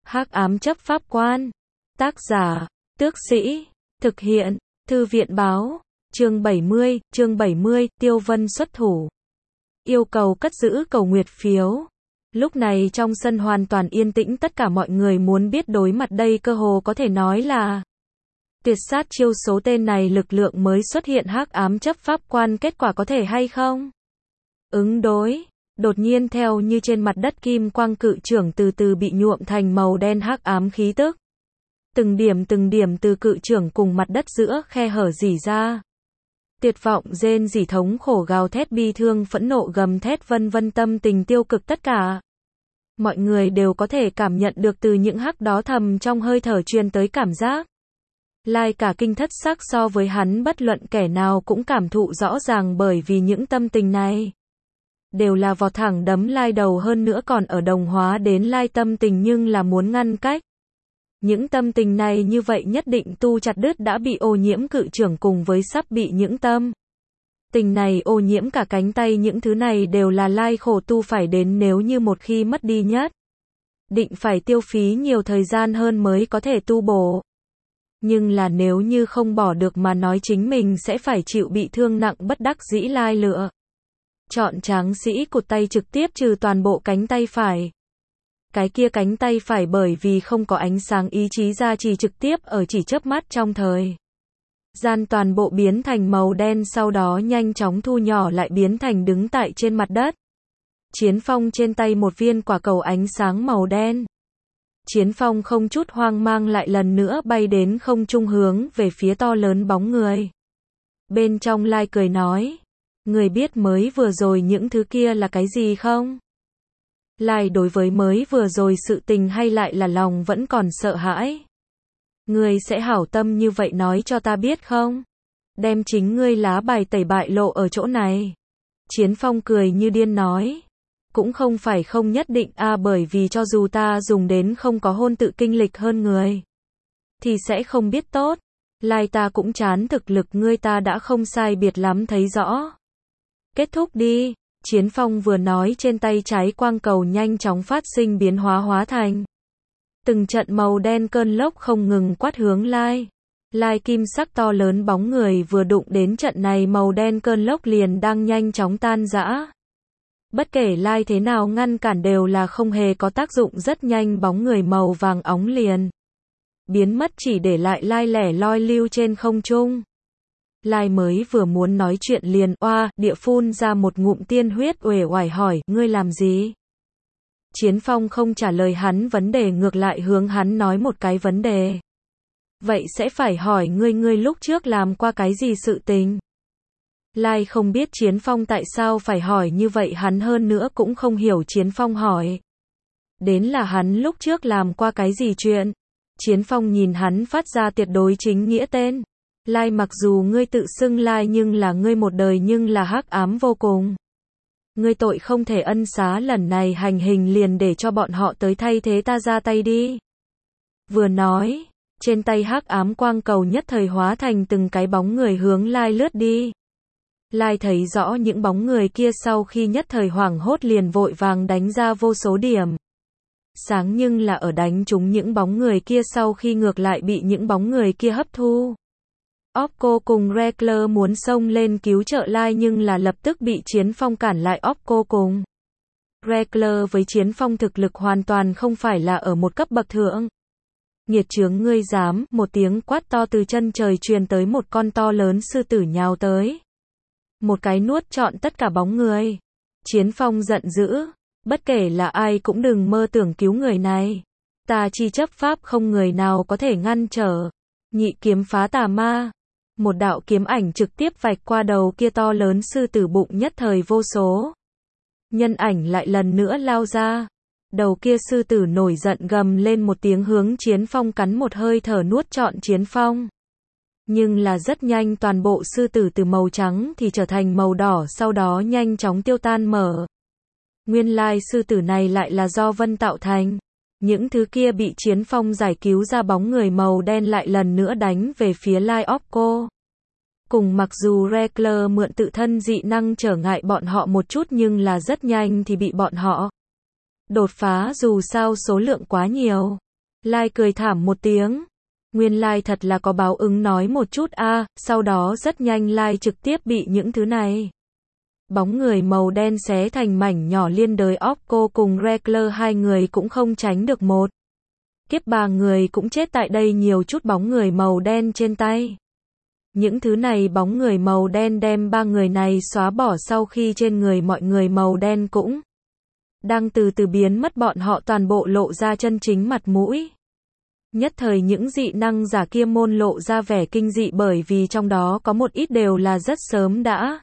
Hắc ám chấp pháp quan. Tác giả, Tước Sĩ. Thực hiện, Thư viện báo. Chương 70, Tiêu Vân xuất thủ. Yêu cầu cất giữ cầu nguyệt phiếu. Lúc này trong sân hoàn toàn yên tĩnh, tất cả mọi người muốn biết đối mặt đây cơ hồ có thể nói là tuyệt sát chiêu số tên này lực lượng mới xuất hiện hắc ám chấp pháp quan kết quả có thể hay không? Ứng đối. Đột nhiên theo như trên mặt đất kim quang cự trưởng từ từ bị nhuộm thành màu đen hắc ám khí tức. Từng điểm từ cự trưởng cùng mặt đất giữa khe hở rỉ ra. Tuyệt vọng rên rỉ, thống khổ gào thét, bi thương phẫn nộ gầm thét, vân vân, tâm tình tiêu cực, tất cả mọi người đều có thể cảm nhận được từ những hắc đó thầm trong hơi thở truyền tới cảm giác. Lai cả kinh thất sắc, so với hắn bất luận kẻ nào cũng cảm thụ rõ ràng, bởi vì những tâm tình này đều là vọt thẳng đấm Lai đầu, hơn nữa còn ở đồng hóa đến Lai tâm tình, nhưng là muốn ngăn cách. Những tâm tình này như vậy nhất định tu chặt đứt đã bị ô nhiễm cự trưởng, cùng với sắp bị những tâm tình này ô nhiễm cả cánh tay, những thứ này đều là Lai khổ tu phải đến, nếu như một khi mất đi nhất định phải tiêu phí nhiều thời gian hơn mới có thể tu bổ. Nhưng là nếu như không bỏ được mà nói, chính mình sẽ phải chịu bị thương nặng, bất đắc dĩ Lai lựa chọn tráng sĩ cụt tay trực tiếp trừ toàn bộ cánh tay phải. Cái kia cánh tay phải bởi vì không có ánh sáng ý chí gia trì, trực tiếp ở chỉ chớp mắt trong thời gian toàn bộ biến thành màu đen, sau đó nhanh chóng thu nhỏ lại biến thành đứng tại trên mặt đất. Chiến Phong trên tay một viên quả cầu ánh sáng màu đen. Chiến Phong không chút hoang mang lại lần nữa bay đến không trung, hướng về phía to lớn bóng người. Bên trong Lai cười nói, người biết mới vừa rồi những thứ kia là cái gì không? Lai đối với mới vừa rồi sự tình hay lại là lòng vẫn còn sợ hãi. Ngươi sẽ hảo tâm như vậy nói cho ta biết không? Đem chính ngươi lá bài tẩy bại lộ ở chỗ này. Chiến Phong cười như điên nói. Cũng không phải không nhất định bởi vì cho dù ta dùng đến không có hôn tự kinh lịch hơn người thì sẽ không biết tốt. Lai ta cũng chán thực lực ngươi, ta đã không sai biệt lắm thấy rõ. Kết thúc đi. Chiến Phong vừa nói, trên tay trái quang cầu nhanh chóng phát sinh biến hóa, hóa thành từng trận màu đen cơn lốc không ngừng quát hướng Lai. Lai kim sắc to lớn bóng người vừa đụng đến trận này màu đen cơn lốc liền đang nhanh chóng tan rã. Bất kể Lai thế nào ngăn cản đều là không hề có tác dụng, rất nhanh bóng người màu vàng óng liền biến mất, chỉ để lại Lai lẻ loi lưu trên không trung. Lai mới vừa muốn nói chuyện liền địa phun ra một ngụm tiên huyết, uể oải hỏi, ngươi làm gì? Chiến Phong không trả lời hắn vấn đề, ngược lại hướng hắn nói một cái vấn đề. Vậy sẽ phải hỏi ngươi lúc trước làm qua cái gì sự tình? Lai không biết Chiến Phong tại sao phải hỏi như vậy, hắn hơn nữa cũng không hiểu Chiến Phong hỏi đến là hắn lúc trước làm qua cái gì chuyện. Chiến Phong nhìn hắn phát ra tuyệt đối chính nghĩa tên. Lai, mặc dù ngươi tự xưng Lai nhưng là ngươi một đời nhưng là hắc ám vô cùng. Ngươi tội không thể ân xá, lần này hành hình liền để cho bọn họ tới thay thế ta ra tay đi. Vừa nói, trên tay hắc ám quang cầu nhất thời hóa thành từng cái bóng người hướng Lai lướt đi. Lai thấy rõ những bóng người kia, sau khi nhất thời hoảng hốt liền vội vàng đánh ra vô số điểm sáng, nhưng là ở đánh trúng những bóng người kia sau khi ngược lại bị những bóng người kia hấp thu. Opco cùng Regler muốn xông lên cứu trợ Lai nhưng là lập tức bị Chiến Phong cản lại. Opco cùng Regler với Chiến Phong thực lực hoàn toàn không phải là ở một cấp bậc thượng. Nghiệt chướng, ngươi dám! Một tiếng quát to từ chân trời truyền tới, một con to lớn sư tử nhào tới. Một cái nuốt trọn tất cả bóng người. Chiến Phong giận dữ. Bất kể là ai cũng đừng mơ tưởng cứu người này. Ta chi chấp pháp không người nào có thể ngăn trở. Nhị kiếm phá tà ma. Một đạo kiếm ảnh trực tiếp vạch qua đầu kia to lớn sư tử, bụng nhất thời vô số nhân ảnh lại lần nữa lao ra. Đầu kia sư tử nổi giận gầm lên một tiếng hướng Chiến Phong cắn một hơi thở nuốt trọn Chiến Phong. Nhưng là rất nhanh toàn bộ sư tử từ màu trắng thì trở thành màu đỏ, sau đó nhanh chóng tiêu tan mở. Nguyên lai sư tử này lại là do Vân tạo thành. Những thứ kia bị Chiến Phong giải cứu ra bóng người màu đen lại lần nữa đánh về phía Lai Opco. Cùng mặc dù Regler mượn tự thân dị năng trở ngại bọn họ một chút, nhưng là rất nhanh thì bị bọn họ đột phá, dù sao số lượng quá nhiều. Lai cười thảm một tiếng. Nguyên lai thật là có báo ứng nói một chút a, sau đó rất nhanh Lai trực tiếp bị những thứ này. Bóng người màu đen xé thành mảnh nhỏ liên đới Opco cùng Regler hai người cũng không tránh được một kiếp, ba người cũng chết tại đây, nhiều chút bóng người màu đen trên tay. Những thứ này bóng người màu đen đem ba người này xóa bỏ sau khi trên người mọi người màu đen cũng đang từ từ biến mất, bọn họ toàn bộ lộ ra chân chính mặt mũi. Nhất thời những dị năng giả kia môn lộ ra vẻ kinh dị, bởi vì trong đó có một ít đều là rất sớm đã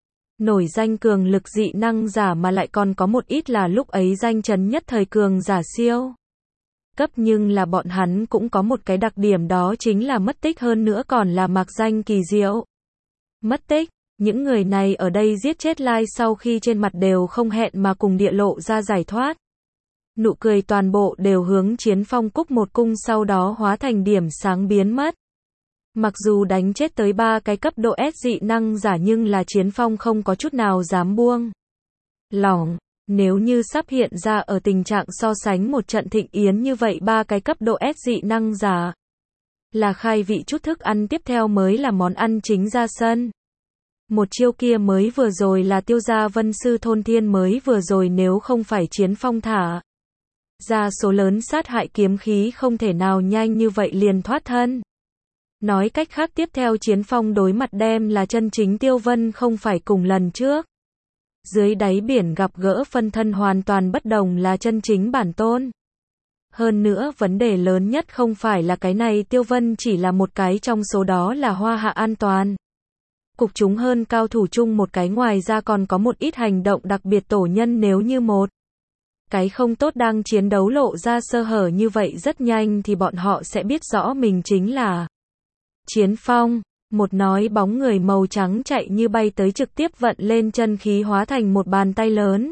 nổi danh cường lực dị năng giả, mà lại còn có một ít là lúc ấy danh chấn nhất thời cường giả siêu cấp, nhưng là bọn hắn cũng có một cái đặc điểm, đó chính là mất tích, hơn nữa còn là mạc danh kỳ diệu. Mất tích, những người này ở đây giết chết Lai sau khi trên mặt đều không hẹn mà cùng địa lộ ra giải thoát. Nụ cười toàn bộ đều hướng Chiến Phong cúc một cung, sau đó hóa thành điểm sáng biến mất. Mặc dù đánh chết tới 3 cái cấp độ S dị năng giả, nhưng là Chiến Phong không có chút nào dám buông lỏng. Nếu như sắp hiện ra ở tình trạng so sánh một trận thịnh yến như vậy, 3 cái cấp độ S dị năng giả là khai vị chút thức ăn tiếp theo mới là món ăn chính ra sân. Một chiêu kia mới vừa rồi là tiêu gia vân sư thôn thiên mới vừa rồi, nếu không phải Chiến Phong thả ra số lớn sát hại kiếm khí, không thể nào nhanh như vậy liền thoát thân. Nói cách khác, tiếp theo Chiến Phong đối mặt đem là chân chính Tiêu Vân, không phải cùng lần trước dưới đáy biển gặp gỡ phân thân hoàn toàn bất đồng, là chân chính bản tôn. Hơn nữa vấn đề lớn nhất không phải là cái này, Tiêu Vân chỉ là một cái trong số đó, là Hoa Hạ an toàn cục chúng hơn cao thủ chung một cái, ngoài ra còn có một ít hành động đặc biệt tổ nhân, nếu như một cái không tốt đang chiến đấu lộ ra sơ hở như vậy, rất nhanh thì bọn họ sẽ biết rõ mình chính là Chiến Phong. Một nói bóng người màu trắng chạy như bay tới, trực tiếp vận lên chân khí hóa thành một bàn tay lớn,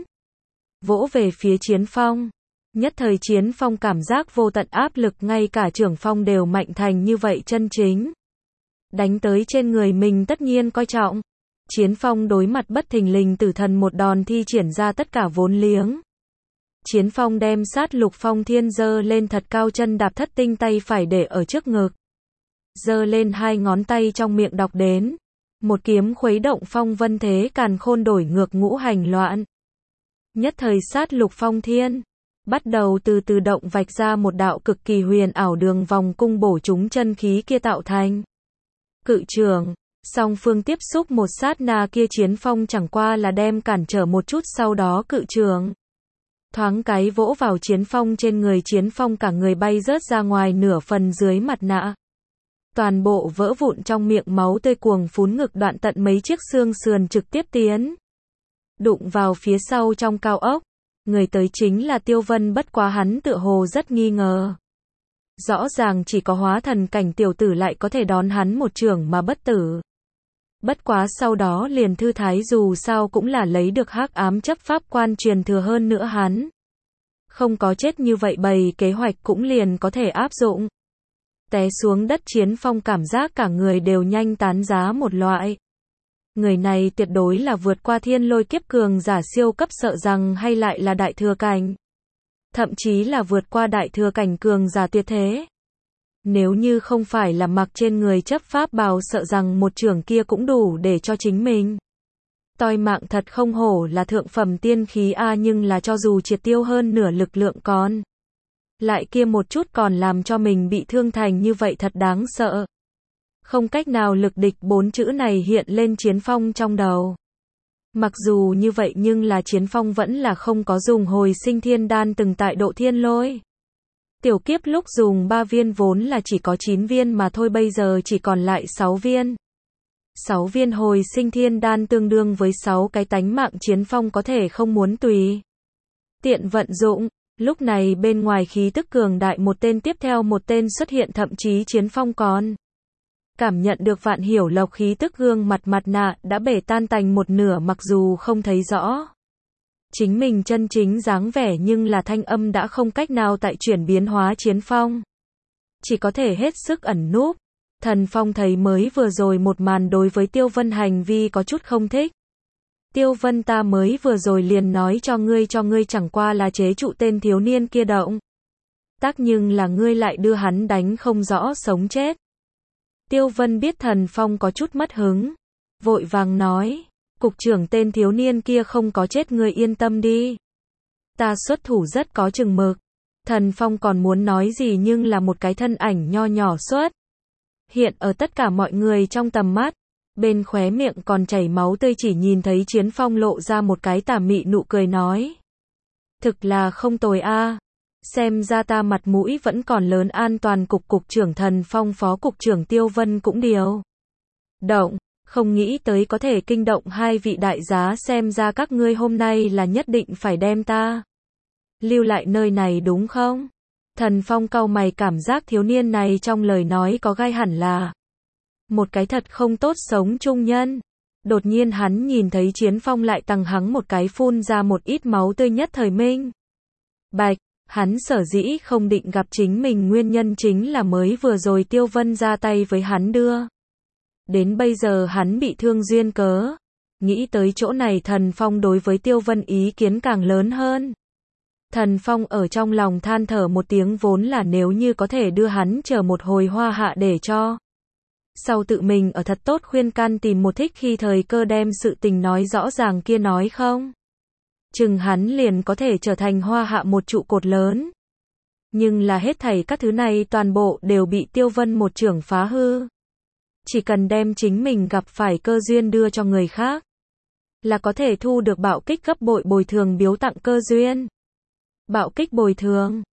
vỗ về phía Chiến Phong. Nhất thời Chiến Phong cảm giác vô tận áp lực, ngay cả trưởng phong đều mạnh thành như vậy, chân chính đánh tới trên người mình tất nhiên coi trọng. Chiến Phong đối mặt bất thình lình tử thần một đòn, thi triển ra tất cả vốn liếng. Chiến Phong đem sát lục phong thiên giơ lên thật cao, chân đạp thất tinh, tay phải để ở trước ngực, giơ lên 2 ngón tay trong miệng đọc đến. Một kiếm khuấy động phong vân thế càn khôn, đổi ngược ngũ hành loạn. Nhất thời sát lục phong thiên bắt đầu từ từ động, vạch ra một đạo cực kỳ huyền ảo đường vòng cung, bổ trúng chân khí kia tạo thành cự trường. Song phương tiếp xúc một sát na kia, Chiến Phong chẳng qua là đem cản trở một chút, sau đó cự trường thoáng cái vỗ vào Chiến Phong trên người. Chiến Phong cả người bay rớt ra ngoài, nửa phần dưới mặt nạ toàn bộ vỡ vụn, trong miệng máu tươi cuồng phún, ngực đoạn tận mấy chiếc xương sườn trực tiếp tiến đụng vào phía sau trong cao ốc. Người tới chính là Tiêu Vân, bất quá hắn tựa hồ rất nghi ngờ. Rõ ràng chỉ có hóa thần cảnh tiểu tử lại có thể đón hắn một chưởng mà bất tử. Bất quá sau đó liền thư thái, dù sao cũng là lấy được hắc ám chấp pháp quan truyền thừa, hơn nữa hắn không có chết như vậy, bày kế hoạch cũng liền có thể áp dụng. Té xuống đất, Chiến Phong cảm giác cả người đều nhanh tán giá một loại. Người này tuyệt đối là vượt qua thiên lôi kiếp cường giả siêu cấp, sợ rằng hay lại là đại thừa cảnh. Thậm chí là vượt qua đại thừa cảnh cường giả tuyệt thế. Nếu như không phải là mặc trên người chấp pháp bào, sợ rằng một chưởng kia cũng đủ để cho chính mình toi mạng, thật không hổ là thượng phẩm tiên khí a, nhưng là cho dù triệt tiêu hơn nửa lực lượng còn lại kia một chút, còn làm cho mình bị thương thành như vậy, thật đáng sợ. Không cách nào lực địch, 4 chữ này hiện lên Chiến Phong trong đầu. Mặc dù như vậy nhưng là Chiến Phong vẫn là không có dùng hồi sinh thiên đan, từng tại độ thiên lôi tiểu kiếp lúc dùng 3 viên, vốn là chỉ có 9 viên mà thôi, bây giờ chỉ còn lại 6 viên. 6 viên hồi sinh thiên đan tương đương với 6 cái tánh mạng, Chiến Phong có thể không muốn tùy tiện vận dụng. Lúc này bên ngoài khí tức cường đại, một tên tiếp theo một tên xuất hiện, thậm chí Chiến Phong còn cảm nhận được Vạn Hiểu Lộc khí tức, gương mặt mặt nạ đã bể tan tành một nửa, mặc dù không thấy rõ chính mình chân chính dáng vẻ, nhưng là thanh âm đã không cách nào tại chuyển biến hóa Chiến Phong chỉ có thể hết sức ẩn núp. Thần Phong thấy mới vừa rồi một màn, đối với Tiêu Vân hành vi có chút không thích. Tiêu Vân, ta mới vừa rồi liền nói cho ngươi chẳng qua là chế trụ tên thiếu niên kia động Tác nhưng là ngươi lại đưa hắn đánh không rõ sống chết. Tiêu Vân biết Thần Phong có chút mất hứng, vội vàng nói, cục trưởng tên thiếu niên kia không có chết, ngươi yên tâm đi. Ta xuất thủ rất có chừng mực. Thần Phong còn muốn nói gì nhưng là một cái thân ảnh nho nhỏ xuất hiện ở tất cả mọi người trong tầm mắt, bên khóe miệng còn chảy máu tươi, chỉ nhìn thấy Chiến Phong lộ ra một cái tà mị nụ cười nói. Thực là không tồi a. Xem ra ta mặt mũi vẫn còn lớn. An toàn cục cục trưởng Thần Phong, phó cục trưởng Tiêu Vân cũng điều động, không nghĩ tới có thể kinh động hai vị đại giá, xem ra các ngươi hôm nay là nhất định phải đem ta lưu lại nơi này đúng không? Thần Phong cau mày, cảm giác thiếu niên này trong lời nói có gai, hẳn là một cái thật không tốt sống chung nhân. Đột nhiên hắn nhìn thấy Chiến Phong lại tằng hắng một cái, phun ra một ít máu tươi, nhất thời minh bạch, hắn sở dĩ không định gặp chính mình nguyên nhân chính là mới vừa rồi Tiêu Vân ra tay với hắn đưa đến bây giờ hắn bị thương duyên cớ. Nghĩ tới chỗ này, Thần Phong đối với Tiêu Vân ý kiến càng lớn hơn. Thần Phong ở trong lòng than thở một tiếng, vốn là nếu như có thể đưa hắn chờ một hồi Hoa Hạ để cho sau tự mình ở thật tốt khuyên can, tìm một thích khi thời cơ đem sự tình nói rõ ràng kia, nói không chừng hắn liền có thể trở thành Hoa Hạ một trụ cột lớn. Nhưng là hết thảy các thứ này toàn bộ đều bị Tiêu Vân một chưởng phá hư. Chỉ cần đem chính mình gặp phải cơ duyên đưa cho người khác là có thể thu được bạo kích gấp bội bồi thường biếu tặng cơ duyên. Bạo kích bồi thường